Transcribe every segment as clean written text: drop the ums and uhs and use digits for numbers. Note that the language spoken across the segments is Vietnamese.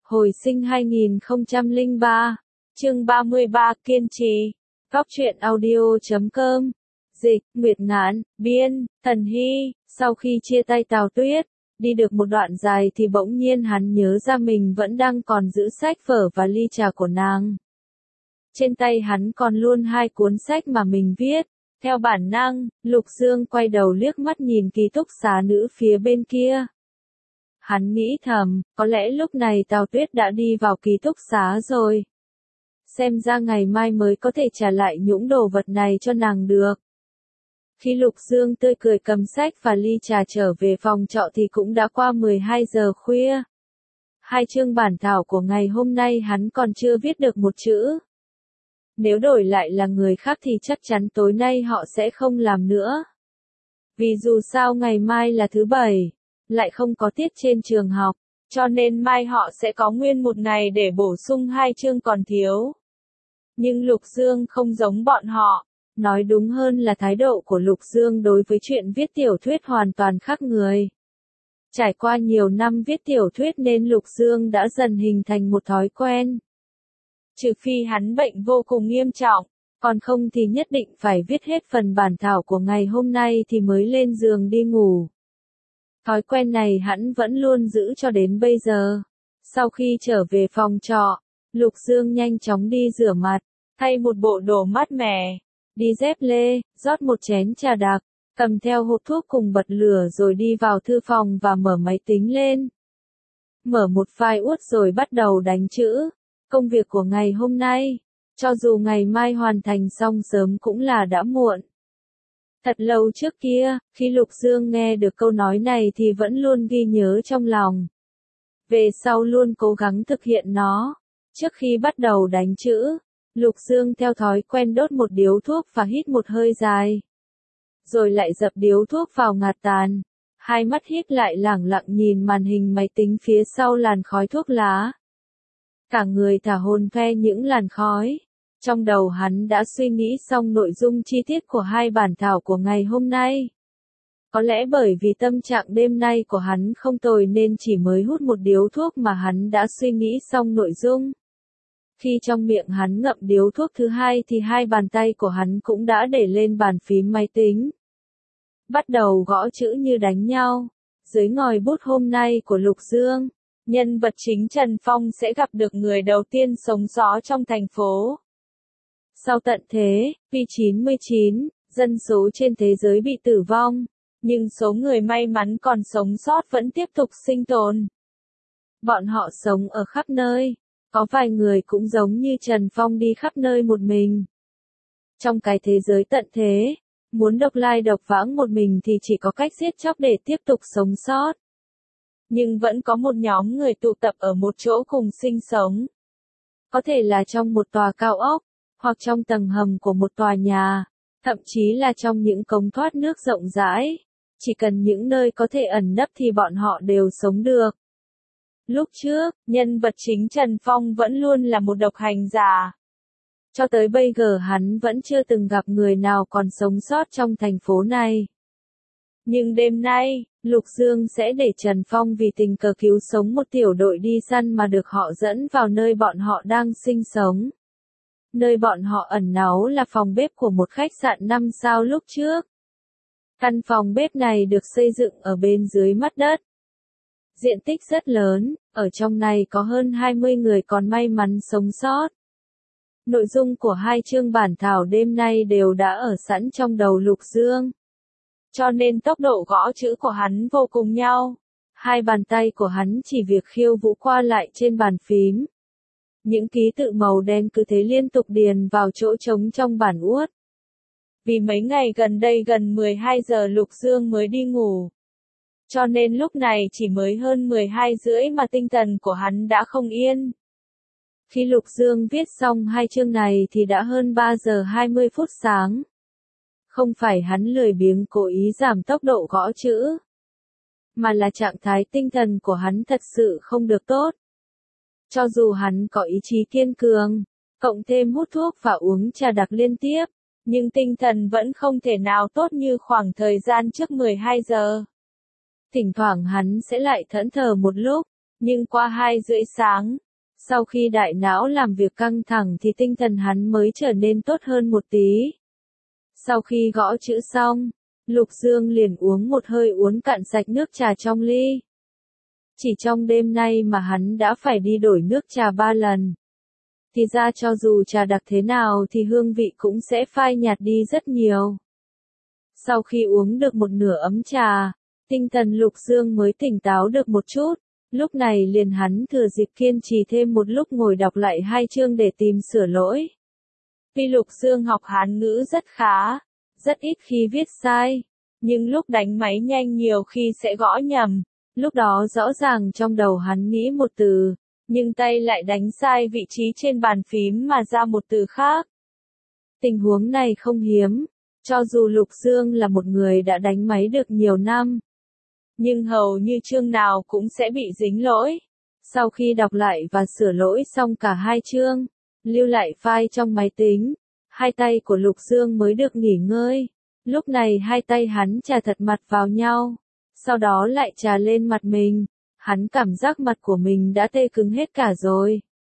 Hồi sinh 2003, chương 33 kiên trì. Góc truyện audio.com. Dịch, Nguyệt Ngạn, biên, Thần Hy. Sau khi chia tay Tào Tuyết, đi được một đoạn dài thì bỗng nhiên hắn nhớ ra mình vẫn đang còn giữ sách vở và ly trà của nàng. Trên tay hắn còn luôn 2 cuốn sách mà mình viết. Theo bản năng, Lục Dương quay đầu liếc mắt nhìn ký túc xá nữ phía bên kia. Hắn nghĩ thầm, có lẽ lúc này Tào Tuyết đã đi vào ký túc xá rồi. Xem ra ngày mai mới có thể trả lại những đồ vật này cho nàng được. Khi Lục Dương tươi cười cầm sách và ly trà trở về phòng trọ thì cũng đã qua 12 giờ khuya. 2 chương bản thảo của ngày hôm nay hắn còn chưa viết được một chữ. Nếu đổi lại là người khác thì chắc chắn tối nay họ sẽ không làm nữa. Vì dù sao ngày mai là thứ Bảy, lại không có tiết trên trường học, cho nên mai họ sẽ có nguyên một ngày để bổ sung 2 chương còn thiếu. Nhưng Lục Dương không giống bọn họ, nói đúng hơn là thái độ của Lục Dương đối với chuyện viết tiểu thuyết hoàn toàn khác người. Trải qua nhiều năm viết tiểu thuyết nên Lục Dương đã dần hình thành một thói quen. Trừ phi hắn bệnh vô cùng nghiêm trọng, còn không thì nhất định phải viết hết phần bản thảo của ngày hôm nay thì mới lên giường đi ngủ. Thói quen này hắn vẫn luôn giữ cho đến bây giờ. Sau khi trở về phòng trọ, Lục Dương nhanh chóng đi rửa mặt, thay một bộ đồ mát mẻ, đi dép lê, rót một chén trà đặc, cầm theo hộp thuốc cùng bật lửa rồi đi vào thư phòng và mở máy tính lên. Mở một file Word rồi bắt đầu đánh chữ. Công việc của ngày hôm nay, cho dù ngày mai hoàn thành xong sớm cũng là đã muộn. Thật lâu trước kia, khi Lục Dương nghe được câu nói này thì vẫn luôn ghi nhớ trong lòng. Về sau luôn cố gắng thực hiện nó. Trước khi bắt đầu đánh chữ, Lục Dương theo thói quen đốt một điếu thuốc và hít một hơi dài. Rồi lại dập điếu thuốc vào ngạt tàn. Hai mắt híp lại lẳng lặng nhìn màn hình máy tính phía sau làn khói thuốc lá. Cả người thả hồn phe những làn khói. Trong đầu hắn đã suy nghĩ xong nội dung chi tiết của 2 bản thảo của ngày hôm nay. Có lẽ bởi vì tâm trạng đêm nay của hắn không tồi nên chỉ mới hút một điếu thuốc mà hắn đã suy nghĩ xong nội dung. Khi trong miệng hắn ngậm điếu thuốc thứ 2 thì 2 bàn tay của hắn cũng đã để lên bàn phím máy tính. Bắt đầu gõ chữ như đánh nhau. Dưới ngòi bút hôm nay của Lục Dương, nhân vật chính Trần Phong sẽ gặp được người đầu tiên sống sót trong thành phố. Sau tận thế, P99, dân số trên thế giới bị tử vong, nhưng số người may mắn còn sống sót vẫn tiếp tục sinh tồn. Bọn họ sống ở khắp nơi, có vài người cũng giống như Trần Phong đi khắp nơi một mình. Trong cái thế giới tận thế, muốn độc lai độc vãng một mình thì chỉ có cách giết chóc để tiếp tục sống sót. Nhưng vẫn có một nhóm người tụ tập ở một chỗ cùng sinh sống. Có thể là trong một tòa cao ốc, hoặc trong tầng hầm của một tòa nhà, thậm chí là trong những cống thoát nước rộng rãi. Chỉ cần những nơi có thể ẩn nấp thì bọn họ đều sống được. Lúc trước, nhân vật chính Trần Phong vẫn luôn là một độc hành giả. Cho tới bây giờ hắn vẫn chưa từng gặp người nào còn sống sót trong thành phố này. Nhưng đêm nay, Lục Dương sẽ để Trần Phong vì tình cờ cứu sống một tiểu đội đi săn mà được họ dẫn vào nơi bọn họ đang sinh sống. Nơi bọn họ ẩn náu là phòng bếp của một khách sạn 5 sao lúc trước. Căn phòng bếp này được xây dựng ở bên dưới mặt đất. Diện tích rất lớn, ở trong này có hơn 20 người còn may mắn sống sót. Nội dung của 2 chương bản thảo đêm nay đều đã ở sẵn trong đầu Lục Dương. Cho nên tốc độ gõ chữ của hắn vô cùng nhau. 2 bàn tay của hắn chỉ việc khiêu vũ qua lại trên bàn phím. Những ký tự màu đen cứ thế liên tục điền vào chỗ trống trong bản Word. Vì mấy ngày gần đây gần 12 giờ Lục Dương mới đi ngủ. Cho nên lúc này chỉ mới hơn 12 rưỡi mà tinh thần của hắn đã không yên. Khi Lục Dương viết xong 2 chương này thì đã hơn 3 giờ 20 phút sáng. Không phải hắn lười biếng cố ý giảm tốc độ gõ chữ, mà là trạng thái tinh thần của hắn thật sự không được tốt. Cho dù hắn có ý chí kiên cường, cộng thêm hút thuốc và uống trà đặc liên tiếp, nhưng tinh thần vẫn không thể nào tốt như khoảng thời gian trước 12 giờ. Thỉnh thoảng hắn sẽ lại thẫn thờ một lúc, Nhưng qua 2 rưỡi sáng, sau khi đại não làm việc căng thẳng thì tinh thần hắn mới trở nên tốt hơn một tí. Sau khi gõ chữ xong, Lục Dương liền uống một hơi uốn cạn sạch nước trà trong ly. Chỉ trong đêm nay mà hắn đã phải đi đổi nước trà 3 lần. Thì ra cho dù trà đặc thế nào thì hương vị cũng sẽ phai nhạt đi rất nhiều. Sau khi uống được một nửa ấm trà, tinh thần Lục Dương mới tỉnh táo được một chút. Lúc này liền hắn thừa dịp kiên trì thêm một lúc ngồi đọc lại 2 chương để tìm sửa lỗi. Vì Lục Dương học Hán ngữ rất khá, rất ít khi viết sai, nhưng lúc đánh máy nhanh nhiều khi sẽ gõ nhầm. Lúc đó rõ ràng trong đầu hắn nghĩ một từ, nhưng tay lại đánh sai vị trí trên bàn phím mà ra một từ khác. Tình huống này không hiếm, cho dù Lục Dương là một người đã đánh máy được nhiều năm, nhưng hầu như chương nào cũng sẽ bị dính lỗi. Sau khi đọc lại và sửa lỗi xong cả 2 chương, lưu lại file trong máy tính, 2 tay của Lục Dương mới được nghỉ ngơi. Lúc này 2 tay hắn chà thật mặt vào nhau, sau đó lại chà lên mặt mình. Hắn cảm giác mặt của mình đã tê cứng hết cả rồi.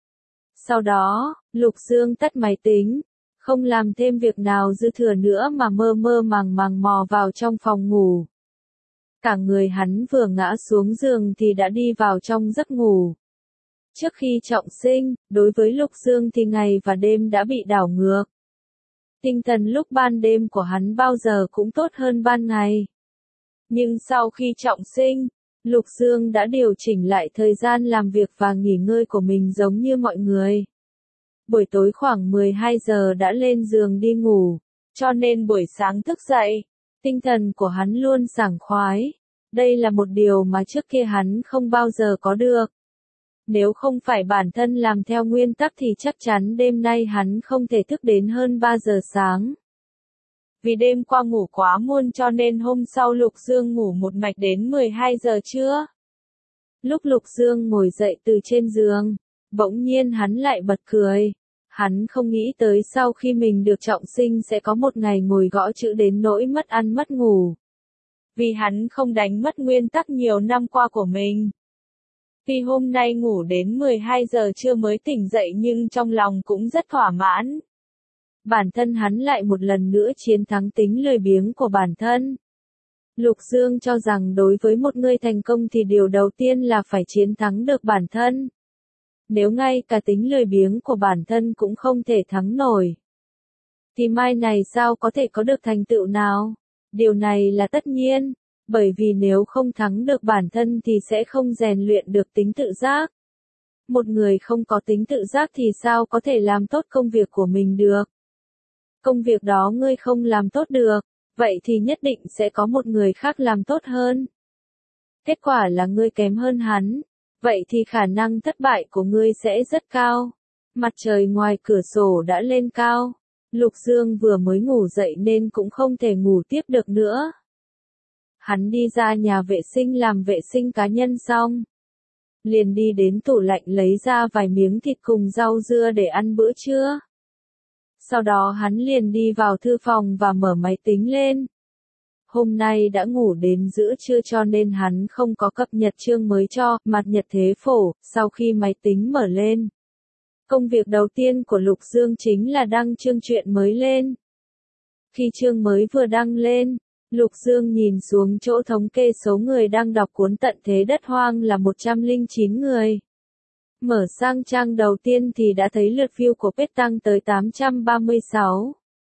Sau đó, Lục Dương tắt máy tính, không làm thêm việc nào dư thừa nữa mà mơ mơ màng màng mò vào trong phòng ngủ. Cả người hắn vừa ngã xuống giường thì đã đi vào trong giấc ngủ. Trước khi trọng sinh, đối với Lục Dương thì ngày và đêm đã bị đảo ngược. Tinh thần lúc ban đêm của hắn bao giờ cũng tốt hơn ban ngày. Nhưng sau khi trọng sinh, Lục Dương đã điều chỉnh lại thời gian làm việc và nghỉ ngơi của mình giống như mọi người. Buổi tối khoảng 12 giờ đã lên giường đi ngủ, cho nên buổi sáng thức dậy, tinh thần của hắn luôn sảng khoái. Đây là một điều mà trước kia hắn không bao giờ có được. Nếu không phải bản thân làm theo nguyên tắc thì chắc chắn đêm nay hắn không thể thức đến hơn 3 giờ sáng. Vì đêm qua ngủ quá muộn cho nên hôm sau Lục Dương ngủ một mạch đến 12 giờ trưa. Lúc Lục Dương ngồi dậy từ trên giường, bỗng nhiên hắn lại bật cười. Hắn không nghĩ tới sau khi mình được trọng sinh sẽ có một ngày ngồi gõ chữ đến nỗi mất ăn mất ngủ. Vì hắn không đánh mất nguyên tắc nhiều năm qua của mình. Vì hôm nay ngủ đến 12 giờ trưa mới tỉnh dậy nhưng trong lòng cũng rất thỏa mãn. Bản thân hắn lại một lần nữa chiến thắng tính lười biếng của bản thân. Lục Dương cho rằng đối với một người thành công thì điều đầu tiên là phải chiến thắng được bản thân. Nếu ngay cả tính lười biếng của bản thân cũng không thể thắng nổi, thì mai này sao có thể có được thành tựu nào? Điều này là tất nhiên, bởi vì nếu không thắng được bản thân thì sẽ không rèn luyện được tính tự giác. Một người không có tính tự giác thì sao có thể làm tốt công việc của mình được? Công việc đó ngươi không làm tốt được, vậy thì nhất định sẽ có một người khác làm tốt hơn. Kết quả là ngươi kém hơn hắn, vậy thì khả năng thất bại của ngươi sẽ rất cao. Mặt trời ngoài cửa sổ đã lên cao. Lục Dương vừa mới ngủ dậy nên cũng không thể ngủ tiếp được nữa. Hắn đi ra nhà vệ sinh làm vệ sinh cá nhân xong, liền đi đến tủ lạnh lấy ra vài miếng thịt cùng rau dưa để ăn bữa trưa. Sau đó hắn liền đi vào thư phòng và mở máy tính lên. Hôm nay đã ngủ đến giữa trưa cho nên hắn không có cập nhật chương mới cho mặt nhật thế phổ. Sau khi máy tính mở lên, công việc đầu tiên của Lục Dương chính là đăng chương truyện mới lên. Khi chương mới vừa đăng lên, Lục Dương nhìn xuống chỗ thống kê số người đang đọc cuốn Tận Thế Đất Hoang là 109 người. Mở sang trang đầu tiên thì đã thấy lượt view của page tăng tới 836.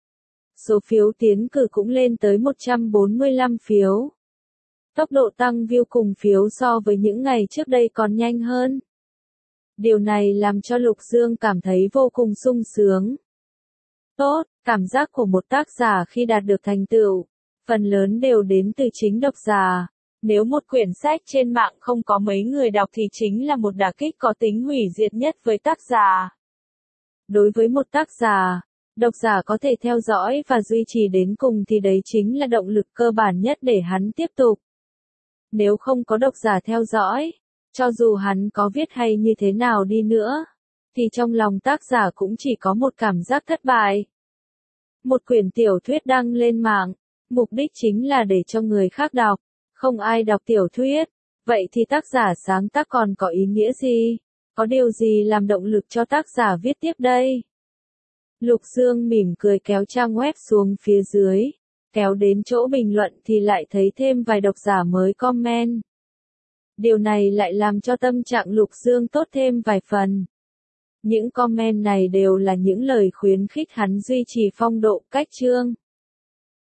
Số phiếu tiến cử cũng lên tới 145 phiếu. Tốc độ tăng view cùng phiếu so với những ngày trước đây còn nhanh hơn. Điều này làm cho Lục Dương cảm thấy vô cùng sung sướng. Tốt, cảm giác của một tác giả khi đạt được thành tựu, phần lớn đều đến từ chính độc giả. Nếu một quyển sách trên mạng không có mấy người đọc thì chính là một đả kích có tính hủy diệt nhất với tác giả. Đối với một tác giả, độc giả có thể theo dõi và duy trì đến cùng thì đấy chính là động lực cơ bản nhất để hắn tiếp tục. Nếu không có độc giả theo dõi, cho dù hắn có viết hay như thế nào đi nữa, thì trong lòng tác giả cũng chỉ có một cảm giác thất bại. Một quyển tiểu thuyết đăng lên mạng, mục đích chính là để cho người khác đọc, không ai đọc tiểu thuyết. Vậy thì tác giả sáng tác còn có ý nghĩa gì? Có điều gì làm động lực cho tác giả viết tiếp đây? Lục Dương mỉm cười kéo trang web xuống phía dưới. Kéo đến chỗ bình luận thì lại thấy thêm vài độc giả mới comment. Điều này lại làm cho tâm trạng Lục Dương tốt thêm vài phần. Những comment này đều là những lời khuyến khích hắn duy trì phong độ, cách chương.